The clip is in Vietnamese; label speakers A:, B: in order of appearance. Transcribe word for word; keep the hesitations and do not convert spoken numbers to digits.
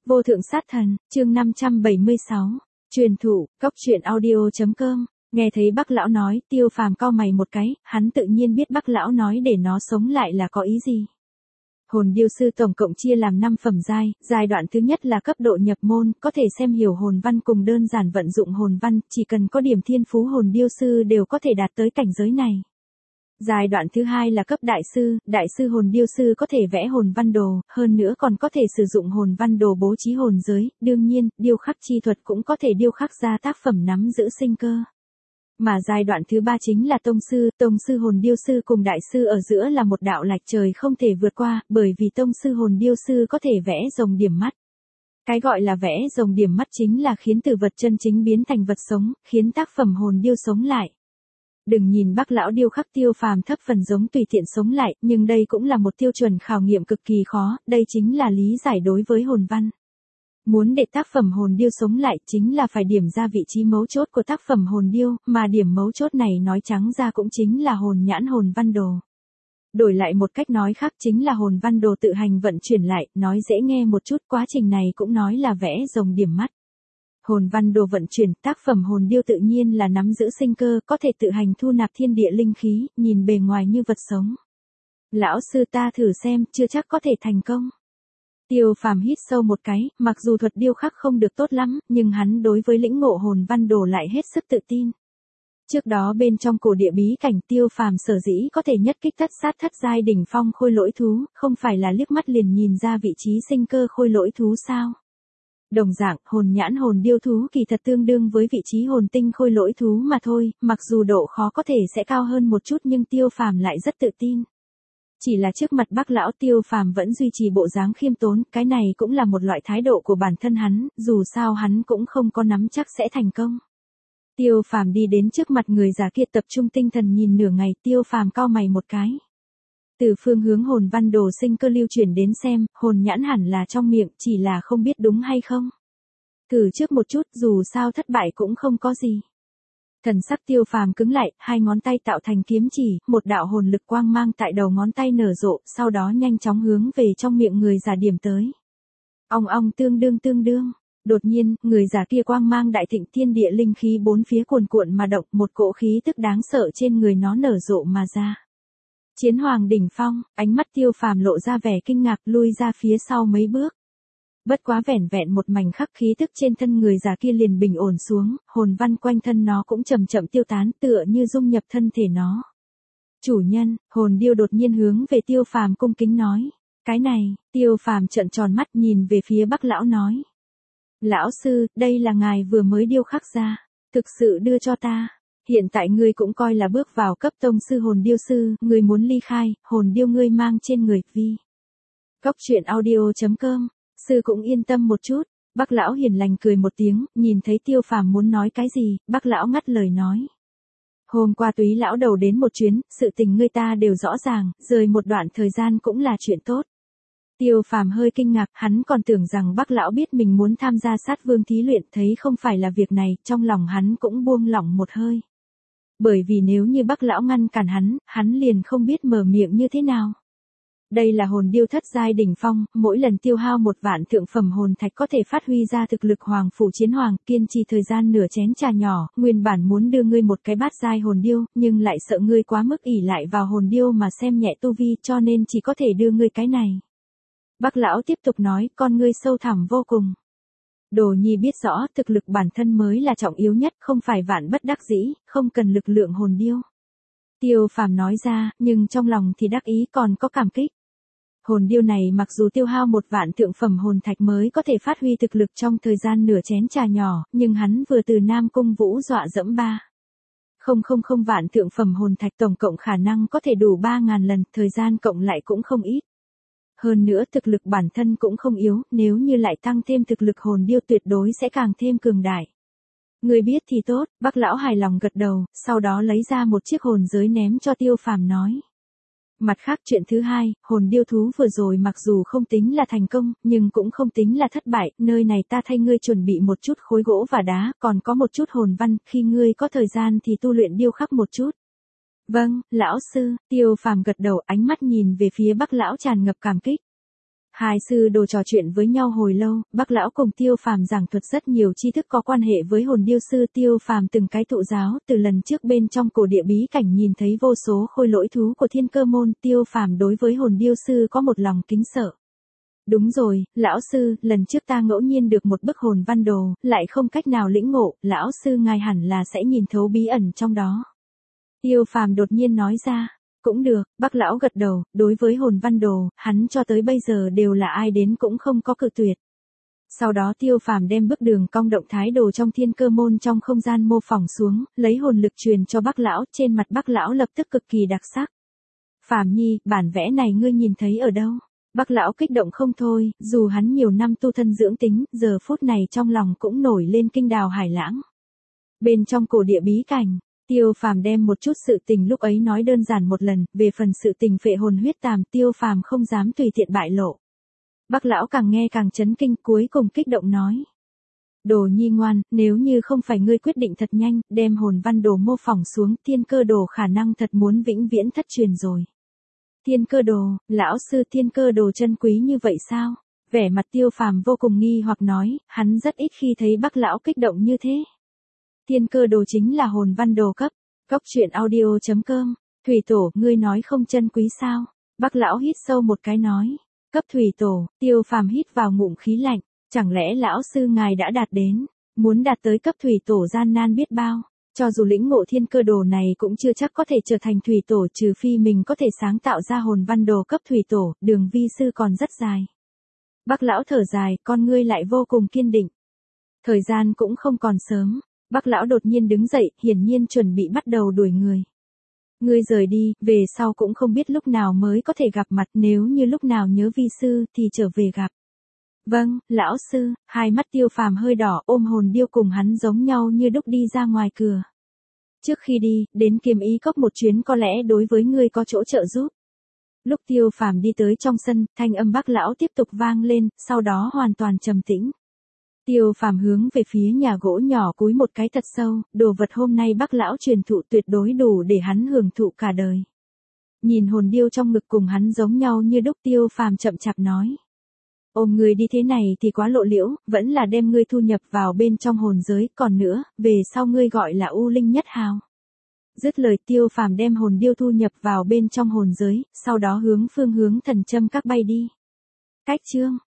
A: Vô thượng sát thần, chương năm trăm bảy mươi sáu. Truyền thụ, cốc truyện audio chấm com. Nghe thấy Bác lão nói, Tiêu Phàm cau mày một cái, hắn tự nhiên biết Bác lão nói để nó sống lại là có ý gì. Hồn điêu sư tổng cộng chia làm năm phẩm giai, giai đoạn thứ nhất là cấp độ nhập môn, có thể xem hiểu hồn văn cùng đơn giản vận dụng hồn văn, chỉ cần có điểm thiên phú hồn điêu sư đều có thể đạt tới cảnh giới này. Giai đoạn thứ hai là cấp đại sư, đại sư hồn điêu sư có thể vẽ hồn văn đồ, hơn nữa còn có thể sử dụng hồn văn đồ bố trí hồn giới, đương nhiên, điêu khắc chi thuật cũng có thể điêu khắc ra tác phẩm nắm giữ sinh cơ. Mà giai đoạn thứ ba chính là tông sư, tông sư hồn điêu sư cùng đại sư ở giữa là một đạo lạch trời không thể vượt qua, bởi vì tông sư hồn điêu sư có thể vẽ rồng điểm mắt. Cái gọi là vẽ rồng điểm mắt chính là khiến từ vật chân chính biến thành vật sống, khiến tác phẩm hồn điêu sống lại. Đừng nhìn Bác lão điêu khắc Tiêu Phàm thấp phần giống tùy tiện sống lại, nhưng đây cũng là một tiêu chuẩn khảo nghiệm cực kỳ khó, đây chính là lý giải đối với hồn văn. Muốn để tác phẩm hồn điêu sống lại chính là phải điểm ra vị trí mấu chốt của tác phẩm hồn điêu, mà điểm mấu chốt này nói trắng ra cũng chính là hồn nhãn hồn văn đồ. Đổi lại một cách nói khác chính là hồn văn đồ tự hành vận chuyển lại, nói dễ nghe một chút, quá trình này cũng nói là vẽ rồng điểm mắt. Hồn văn đồ vận chuyển, tác phẩm hồn điêu tự nhiên là nắm giữ sinh cơ, có thể tự hành thu nạp thiên địa linh khí, nhìn bề ngoài như vật sống. Lão sư ta thử xem, chưa chắc có thể thành công. Tiêu Phàm hít sâu một cái, mặc dù thuật điêu khắc không được tốt lắm, nhưng hắn đối với lĩnh ngộ hồn văn đồ lại hết sức tự tin. Trước đó bên trong cổ địa bí cảnh Tiêu Phàm sở dĩ có thể nhất kích thất sát thất giai đỉnh phong khôi lỗi thú, không phải là liếc mắt liền nhìn ra vị trí sinh cơ khôi lỗi thú sao? Đồng dạng, hồn nhãn hồn điêu thú kỳ thật tương đương với vị trí hồn tinh khôi lỗi thú mà thôi, mặc dù độ khó có thể sẽ cao hơn một chút nhưng Tiêu Phàm lại rất tự tin. Chỉ là trước mặt Bác lão Tiêu Phàm vẫn duy trì bộ dáng khiêm tốn, cái này cũng là một loại thái độ của bản thân hắn, dù sao hắn cũng không có nắm chắc sẽ thành công. Tiêu Phàm đi đến trước mặt người già kia tập trung tinh thần nhìn nửa ngày, Tiêu Phàm cau mày một cái. Từ phương hướng hồn văn đồ sinh cơ lưu chuyển đến xem, hồn nhãn hẳn là trong miệng, chỉ là không biết đúng hay không. Thử trước một chút, dù sao thất bại cũng không có gì. Thần sắc Tiêu Phàm cứng lại, hai ngón tay tạo thành kiếm chỉ, một đạo hồn lực quang mang tại đầu ngón tay nở rộ, sau đó nhanh chóng hướng về trong miệng người già điểm tới. Ong ong tương đương tương đương. Đột nhiên, người già kia quang mang đại thịnh, thiên địa linh khí bốn phía cuồn cuộn mà động, một cỗ khí tức đáng sợ trên người nó nở rộ mà ra. Chiến hoàng đỉnh phong, ánh mắt Tiêu Phàm lộ ra vẻ kinh ngạc, lui ra phía sau mấy bước. Bất quá vẻn vẹn một mảnh khắc khí tức trên thân người già kia liền bình ổn xuống, hồn văn quanh thân nó cũng chậm chậm tiêu tán, tựa như dung nhập thân thể nó. Chủ nhân, hồn điêu đột nhiên hướng về Tiêu Phàm cung kính nói. Cái này, Tiêu Phàm trợn tròn mắt nhìn về phía Bác lão nói. Lão sư, đây là ngài vừa mới điêu khắc ra, thực sự đưa cho ta. Hiện tại ngươi cũng coi là bước vào cấp tông sư hồn điêu sư, ngươi muốn ly khai, hồn điêu ngươi mang trên người, vi. Cốc truyện audio chấm com, sư cũng yên tâm một chút. Bác lão hiền lành cười một tiếng, nhìn thấy Tiêu Phàm muốn nói cái gì, Bác lão ngắt lời nói. Hôm qua Túy lão đầu đến một chuyến, sự tình ngươi ta đều rõ ràng, rời một đoạn thời gian cũng là chuyện tốt. Tiêu Phàm hơi kinh ngạc, hắn còn tưởng rằng Bác lão biết mình muốn tham gia sát vương thí luyện, thấy không phải là việc này, trong lòng hắn cũng buông lỏng một hơi. Bởi vì nếu như Bác lão ngăn cản hắn, hắn liền không biết mở miệng như thế nào. Đây là hồn điêu thất giai đỉnh phong, mỗi lần tiêu hao một vạn thượng phẩm hồn thạch có thể phát huy ra thực lực hoàng phủ chiến hoàng, kiên trì thời gian nửa chén trà nhỏ, nguyên bản muốn đưa ngươi một cái bát giai hồn điêu, nhưng lại sợ ngươi quá mức ỷ lại vào hồn điêu mà xem nhẹ tu vi, cho nên chỉ có thể đưa ngươi cái này. Bác lão tiếp tục nói, con ngươi sâu thẳm vô cùng. Đồ nhi biết rõ, thực lực bản thân mới là trọng yếu nhất, không phải vạn bất đắc dĩ, không cần lực lượng hồn điêu. Tiêu Phàm nói ra, nhưng trong lòng thì đắc ý còn có cảm kích. Hồn điêu này mặc dù tiêu hao một vạn thượng phẩm hồn thạch mới có thể phát huy thực lực trong thời gian nửa chén trà nhỏ, nhưng hắn vừa từ Nam Cung Vũ dọa dẫm ba. Không không không vạn thượng phẩm hồn thạch tổng cộng khả năng có thể đủ ba ngàn lần, thời gian cộng lại cũng không ít. Hơn nữa thực lực bản thân cũng không yếu, nếu như lại tăng thêm thực lực hồn điêu tuyệt đối sẽ càng thêm cường đại. Người biết thì tốt, Bác lão hài lòng gật đầu, sau đó lấy ra một chiếc hồn giới ném cho Tiêu Phàm nói. Mặt khác chuyện thứ hai, hồn điêu thú vừa rồi mặc dù không tính là thành công, nhưng cũng không tính là thất bại, nơi này ta thay ngươi chuẩn bị một chút khối gỗ và đá, còn có một chút hồn văn, khi ngươi có thời gian thì tu luyện điêu khắc một chút. Vâng, lão sư, Tiêu Phàm gật đầu, ánh mắt nhìn về phía Bác lão tràn ngập cảm kích. Hai sư đồ trò chuyện với nhau hồi lâu, Bác lão cùng Tiêu Phàm giảng thuật rất nhiều tri thức có quan hệ với hồn điêu sư. Tiêu Phàm từng cái thụ giáo, từ lần trước bên trong cổ địa bí cảnh nhìn thấy vô số khôi lỗi thú của Thiên Cơ môn, Tiêu Phàm đối với hồn điêu sư có một lòng kính sợ. Đúng rồi, lão sư, lần trước ta ngẫu nhiên được một bức hồn văn đồ, lại không cách nào lĩnh ngộ, lão sư ngài hẳn là sẽ nhìn thấu bí ẩn trong đó. Tiêu Phàm đột nhiên nói ra. Cũng được, Bác lão gật đầu, đối với hồn văn đồ, hắn cho tới bây giờ đều là ai đến cũng không có cự tuyệt. Sau đó Tiêu Phàm đem bức đường cong động thái đồ trong Thiên Cơ môn trong không gian mô phỏng xuống, lấy hồn lực truyền cho Bác lão, trên mặt Bác lão lập tức cực kỳ đặc sắc. Phàm nhi, bản vẽ này ngươi nhìn thấy ở đâu? Bác lão kích động không thôi, dù hắn nhiều năm tu thân dưỡng tính, giờ phút này trong lòng cũng nổi lên kinh đào hải lãng. Bên trong cổ địa bí cảnh, Tiêu Phàm đem một chút sự tình lúc ấy nói đơn giản một lần, về phần sự tình phệ hồn huyết tàm, Tiêu Phàm không dám tùy tiện bại lộ. Bác lão càng nghe càng chấn kinh, cuối cùng kích động nói: Đồ nhi ngoan, nếu như không phải ngươi quyết định thật nhanh, đem hồn văn đồ mô phỏng xuống, Thiên Cơ đồ khả năng thật muốn vĩnh viễn thất truyền rồi. Thiên Cơ đồ, lão sư, Thiên Cơ đồ chân quý như vậy sao? Vẻ mặt Tiêu Phàm vô cùng nghi hoặc nói, hắn rất ít khi thấy Bác lão kích động như thế. Thiên Cơ đồ chính là hồn văn đồ cấp. Cốc truyện audio chấm com. Thủy tổ, ngươi nói không chân quý sao? Bác lão hít sâu một cái nói. Cấp thủy tổ, Tiêu Phàm hít vào ngụm khí lạnh. Chẳng lẽ lão sư ngài đã đạt đến? Muốn đạt tới cấp thủy tổ gian nan biết bao. Cho dù lĩnh ngộ Thiên Cơ đồ này cũng chưa chắc có thể trở thành thủy tổ, trừ phi mình có thể sáng tạo ra hồn văn đồ cấp thủy tổ, đường vi sư còn rất dài. Bác lão thở dài, con ngươi lại vô cùng kiên định. Thời gian cũng không còn sớm. Bác lão đột nhiên đứng dậy, hiển nhiên chuẩn bị bắt đầu đuổi người. Ngươi rời đi, về sau cũng không biết lúc nào mới có thể gặp mặt, nếu như lúc nào nhớ vi sư thì trở về gặp. Vâng, lão sư. Hai mắt Tiêu Phàm hơi đỏ, ôm hồn điêu cùng hắn giống nhau như đúc đi ra ngoài cửa. Trước khi đi, đến Kiếm Ý Cốc một chuyến có lẽ đối với ngươi có chỗ trợ giúp. Lúc Tiêu Phàm đi tới trong sân, thanh âm Bác lão tiếp tục vang lên, sau đó hoàn toàn trầm tĩnh. Tiêu Phàm hướng về phía nhà gỗ nhỏ cúi một cái thật sâu, đồ vật hôm nay Bác lão truyền thụ tuyệt đối đủ để hắn hưởng thụ cả đời. Nhìn hồn điêu trong ngực cùng hắn giống nhau như đúc, Tiêu Phàm chậm chạp nói. Ôm ngươi đi thế này thì quá lộ liễu, vẫn là đem ngươi thu nhập vào bên trong hồn giới, còn nữa, về sau ngươi gọi là U Linh Nhất Hào. Dứt lời, Tiêu Phàm đem hồn điêu thu nhập vào bên trong hồn giới, sau đó hướng phương hướng thần châm các bay đi. Cách chương